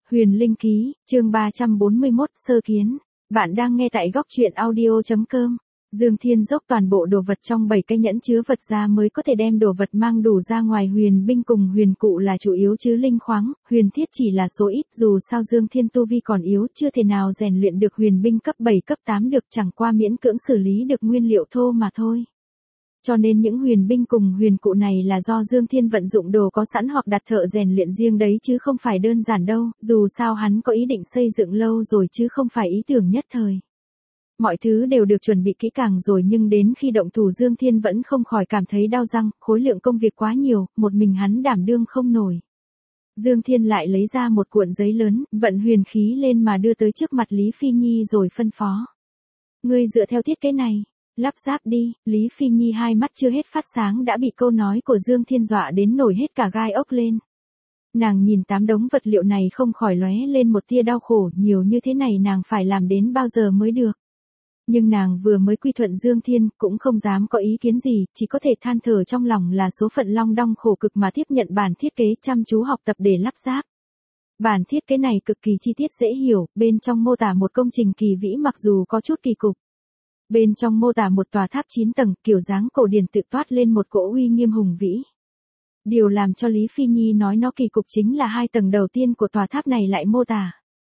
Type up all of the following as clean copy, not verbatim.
Huyền Linh Ký, chương 341, sơ kiến. Bạn đang nghe tại góc truyện audio.com. Dương Thiên dốc toàn bộ đồ vật trong 7 cái nhẫn chứa vật ra mới có thể đem đồ vật mang đủ ra ngoài. Huyền binh cùng huyền cụ là chủ yếu chứ linh khoáng, huyền thiết chỉ là số ít. Dù sao Dương Thiên tu vi còn yếu, chưa thể nào rèn luyện được huyền binh cấp 7 cấp 8 được, chẳng qua miễn cưỡng xử lý được nguyên liệu thô mà thôi. Cho nên những huyền binh cùng huyền cụ này là do Dương Thiên vận dụng đồ có sẵn hoặc đặt thợ rèn luyện riêng đấy, chứ không phải đơn giản đâu. Dù sao hắn có ý định xây dựng lâu rồi chứ không phải ý tưởng nhất thời. Mọi thứ đều được chuẩn bị kỹ càng rồi, nhưng đến khi động thủ Dương Thiên vẫn không khỏi cảm thấy đau răng, khối lượng công việc quá nhiều, một mình hắn đảm đương không nổi. Dương Thiên lại lấy ra một cuộn giấy lớn, vận huyền khí lên mà đưa tới trước mặt Lý Phi Nhi rồi phân phó. Ngươi dựa theo thiết kế này, lắp ráp đi. Lý Phi Nhi hai mắt chưa hết phát sáng đã bị câu nói của Dương Thiên dọa đến nổi hết cả gai ốc lên. Nàng nhìn 8 đống vật liệu này không khỏi lóe lên một tia đau khổ, nhiều như thế này nàng phải làm đến bao giờ mới được. Nhưng nàng vừa mới quy thuận Dương Thiên, cũng không dám có ý kiến gì, chỉ có thể than thở trong lòng là số phận long đong khổ cực mà tiếp nhận bản thiết kế, chăm chú học tập để lắp ráp. Bản thiết kế này cực kỳ chi tiết dễ hiểu, bên trong mô tả một công trình kỳ vĩ mặc dù có chút kỳ cục. Bên trong mô tả một tòa tháp 9 tầng, kiểu dáng cổ điển tự toát lên một cỗ uy nghiêm hùng vĩ. Điều làm cho Lý Phi Nhi nói nó kỳ cục chính là 2 tầng đầu tiên của tòa tháp này lại mô tả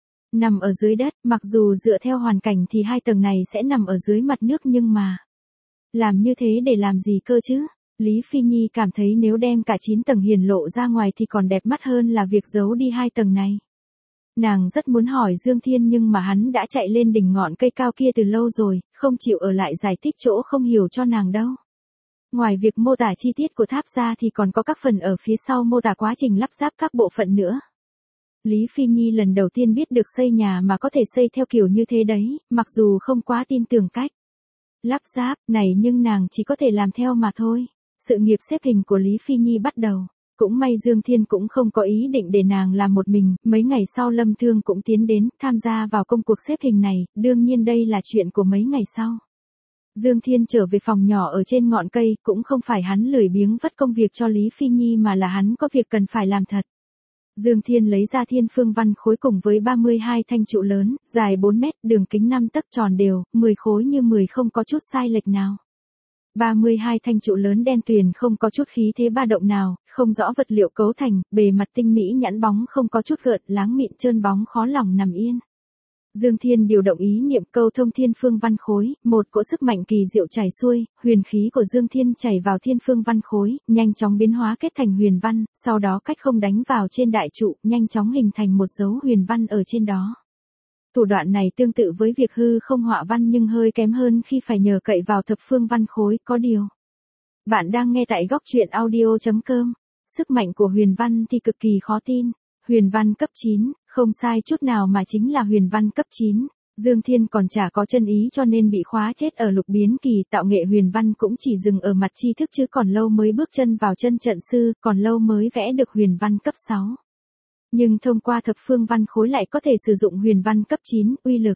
nằm ở dưới đất, mặc dù dựa theo hoàn cảnh thì 2 tầng này sẽ nằm ở dưới mặt nước, nhưng mà làm như thế để làm gì cơ chứ? Lý Phi Nhi cảm thấy nếu đem cả 9 tầng hiển lộ ra ngoài thì còn đẹp mắt hơn là việc giấu đi 2 tầng này. Nàng rất muốn hỏi Dương Thiên nhưng mà hắn đã chạy lên đỉnh ngọn cây cao kia từ lâu rồi, không chịu ở lại giải thích chỗ không hiểu cho nàng đâu. Ngoài việc mô tả chi tiết của tháp ra thì còn có các phần ở phía sau mô tả quá trình lắp ráp các bộ phận nữa. Lý Phi Nhi lần đầu tiên biết được xây nhà mà có thể xây theo kiểu như thế đấy, mặc dù không quá tin tưởng cách lắp ráp này nhưng nàng chỉ có thể làm theo mà thôi. Sự nghiệp xếp hình của Lý Phi Nhi bắt đầu. Cũng may Dương Thiên cũng không có ý định để nàng làm một mình, mấy ngày sau Lâm Thương cũng tiến đến, tham gia vào công cuộc xếp hình này, đương nhiên đây là chuyện của mấy ngày sau. Dương Thiên trở về phòng nhỏ ở trên ngọn cây, cũng không phải hắn lười biếng vất công việc cho Lý Phi Nhi mà là hắn có việc cần phải làm thật. Dương Thiên lấy ra thiên phương văn khối cùng với 32 thanh trụ lớn, dài 4 mét, đường kính 5 tấc tròn đều, 10 khối như 10 không có chút sai lệch nào. 32 thanh trụ lớn đen tuyền không có chút khí thế ba động nào, không rõ vật liệu cấu thành, bề mặt tinh mỹ nhẵn bóng không có chút gợn, láng mịn trơn bóng khó lòng nằm yên. Dương Thiên điều động ý niệm câu thông thiên phương văn khối, một cỗ sức mạnh kỳ diệu chảy xuôi, huyền khí của Dương Thiên chảy vào thiên phương văn khối, nhanh chóng biến hóa kết thành huyền văn, sau đó cách không đánh vào trên đại trụ, nhanh chóng hình thành một dấu huyền văn ở trên đó. Thủ đoạn này tương tự với việc hư không họa văn nhưng hơi kém hơn khi phải nhờ cậy vào thập phương văn khối, có điều. Bạn đang nghe tại góc truyện audio.com. Sức mạnh của huyền văn thì cực kỳ khó tin. Huyền văn cấp 9, không sai chút nào mà chính là huyền văn cấp 9. Dương Thiên còn chả có chân ý cho nên bị khóa chết ở lục biến kỳ, tạo nghệ huyền văn cũng chỉ dừng ở mặt tri thức chứ còn lâu mới bước chân vào chân trận sư, còn lâu mới vẽ được huyền văn cấp 6. Nhưng thông qua thập phương văn khối lại có thể sử dụng huyền văn cấp 9, uy lực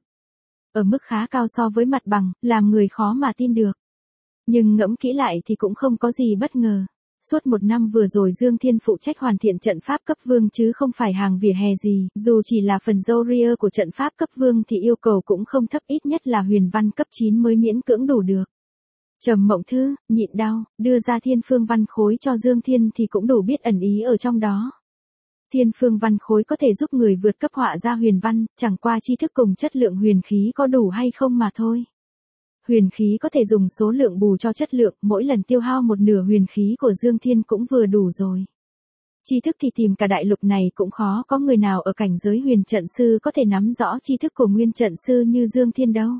ở mức khá cao so với mặt bằng, làm người khó mà tin được. Nhưng ngẫm kỹ lại thì cũng không có gì bất ngờ. Suốt 1 năm vừa rồi Dương Thiên phụ trách hoàn thiện trận pháp cấp vương chứ không phải hàng vỉa hè gì, dù chỉ là phần dâu ria của trận pháp cấp vương thì yêu cầu cũng không thấp, ít nhất là huyền văn cấp 9 mới miễn cưỡng đủ được. Trầm Mộng Thư, nhịn đau, đưa ra thiên phương văn khối cho Dương Thiên thì cũng đủ biết ẩn ý ở trong đó. Thiên phương văn khối có thể giúp người vượt cấp họa ra huyền văn, chẳng qua tri thức cùng chất lượng huyền khí có đủ hay không mà thôi. Huyền khí có thể dùng số lượng bù cho chất lượng, mỗi lần tiêu hao một nửa huyền khí của Dương Thiên cũng vừa đủ rồi. Tri thức thì tìm cả đại lục này cũng khó có người nào ở cảnh giới huyền trận sư có thể nắm rõ tri thức của nguyên trận sư như Dương Thiên đâu.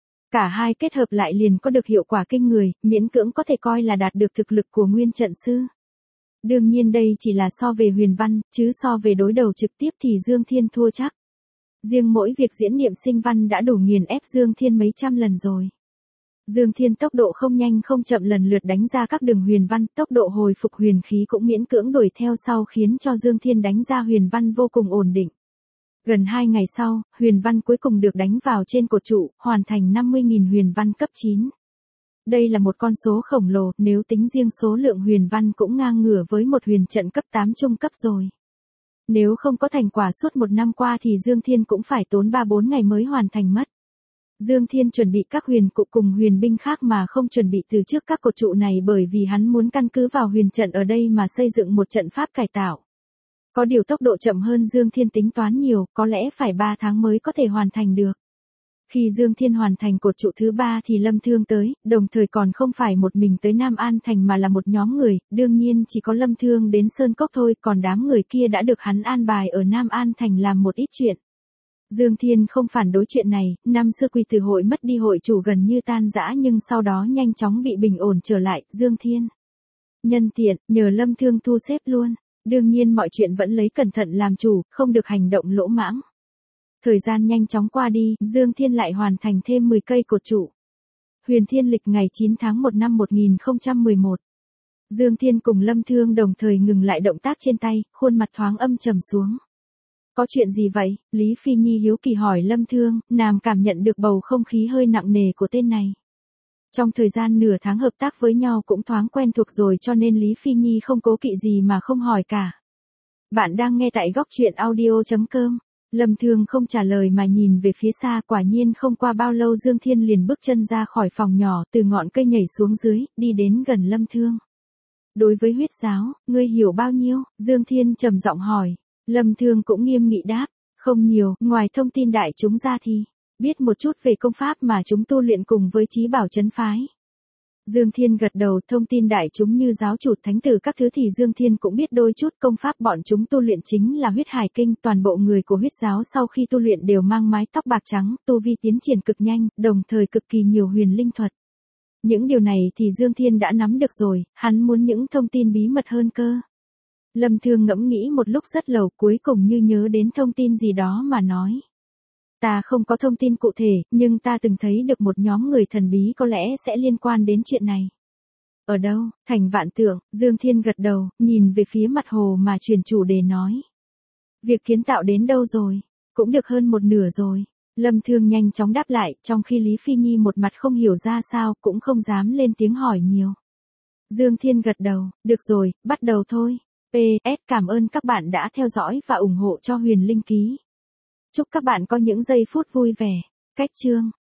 Cả hai kết hợp lại liền có được hiệu quả kinh người, miễn cưỡng có thể coi là đạt được thực lực của nguyên trận sư. Đương nhiên đây chỉ là so về huyền văn, chứ so về đối đầu trực tiếp thì Dương Thiên thua chắc. Riêng mỗi việc diễn niệm sinh văn đã đủ nghiền ép Dương Thiên mấy trăm lần rồi. Dương Thiên tốc độ không nhanh không chậm lần lượt đánh ra các đường huyền văn, tốc độ hồi phục huyền khí cũng miễn cưỡng đuổi theo sau khiến cho Dương Thiên đánh ra huyền văn vô cùng ổn định. Gần 2 ngày sau, huyền văn cuối cùng được đánh vào trên cột trụ, hoàn thành 50.000 huyền văn cấp 9. Đây là một con số khổng lồ, nếu tính riêng số lượng huyền văn cũng ngang ngửa với một huyền trận cấp 8 trung cấp rồi. Nếu không có thành quả suốt một năm qua thì Dương Thiên cũng phải tốn 3-4 ngày mới hoàn thành mất. Dương Thiên chuẩn bị các huyền cụ cùng huyền binh khác mà không chuẩn bị từ trước các cột trụ này bởi vì hắn muốn căn cứ vào huyền trận ở đây mà xây dựng một trận pháp cải tạo. Có điều tốc độ chậm hơn Dương Thiên tính toán nhiều, có lẽ phải 3 tháng mới có thể hoàn thành được. Khi Dương Thiên hoàn thành cột trụ thứ 3 thì Lâm Thương tới, đồng thời còn không phải một mình tới Nam An Thành mà là một nhóm người, đương nhiên chỉ có Lâm Thương đến Sơn Cốc thôi, còn đám người kia đã được hắn an bài ở Nam An Thành làm một ít chuyện. Dương Thiên không phản đối chuyện này, năm xưa Quỳ Tử hội mất đi hội chủ gần như tan rã nhưng sau đó nhanh chóng bị bình ổn trở lại, Dương Thiên nhân tiện, nhờ Lâm Thương thu xếp luôn, đương nhiên mọi chuyện vẫn lấy cẩn thận làm chủ, không được hành động lỗ mãng. Thời gian nhanh chóng qua đi, Dương Thiên lại hoàn thành thêm 10 cây cột trụ. Huyền Thiên lịch ngày 9 tháng 1 năm 1011. Dương Thiên cùng Lâm Thương đồng thời ngừng lại động tác trên tay, khuôn mặt thoáng âm trầm xuống. Có chuyện gì vậy? Lý Phi Nhi hiếu kỳ hỏi Lâm Thương, nàng cảm nhận được bầu không khí hơi nặng nề của tên này. Trong thời gian nửa tháng hợp tác với nhau cũng thoáng quen thuộc rồi cho nên Lý Phi Nhi không cố kỵ gì mà không hỏi cả. Bạn đang nghe tại góc truyện audio.com. Lâm Thương không trả lời mà nhìn về phía xa, quả nhiên không qua bao lâu Dương Thiên liền bước chân ra khỏi phòng nhỏ, từ ngọn cây nhảy xuống dưới, đi đến gần Lâm Thương. Đối với huyết giáo, ngươi hiểu bao nhiêu? Dương Thiên trầm giọng hỏi. Lâm Thương cũng nghiêm nghị đáp, không nhiều, ngoài thông tin đại chúng ra thì biết một chút về công pháp mà chúng tu luyện cùng với Chí Bảo Trấn phái. Dương Thiên gật đầu, thông tin đại chúng như giáo chủ thánh tử các thứ thì Dương Thiên cũng biết đôi chút, công pháp bọn chúng tu luyện chính là huyết hải kinh, toàn bộ người của huyết giáo sau khi tu luyện đều mang mái tóc bạc trắng, tu vi tiến triển cực nhanh, đồng thời cực kỳ nhiều huyền linh thuật. Những điều này thì Dương Thiên đã nắm được rồi, hắn muốn những thông tin bí mật hơn cơ. Lâm Thương ngẫm nghĩ một lúc rất lâu cuối cùng như nhớ đến thông tin gì đó mà nói. Ta không có thông tin cụ thể, nhưng ta từng thấy được một nhóm người thần bí có lẽ sẽ liên quan đến chuyện này. Ở đâu? Thành Vạn Tượng, Dương Thiên gật đầu, nhìn về phía mặt hồ mà chuyển chủ đề nói. Việc kiến tạo đến đâu rồi? Cũng được hơn một nửa rồi. Lâm Thương nhanh chóng đáp lại, trong khi Lý Phi Nhi một mặt không hiểu ra sao, cũng không dám lên tiếng hỏi nhiều. Dương Thiên gật đầu, được rồi, bắt đầu thôi. PS, cảm ơn các bạn đã theo dõi và ủng hộ cho Huyền Linh Ký. Chúc các bạn có những giây phút vui vẻ. Cách chương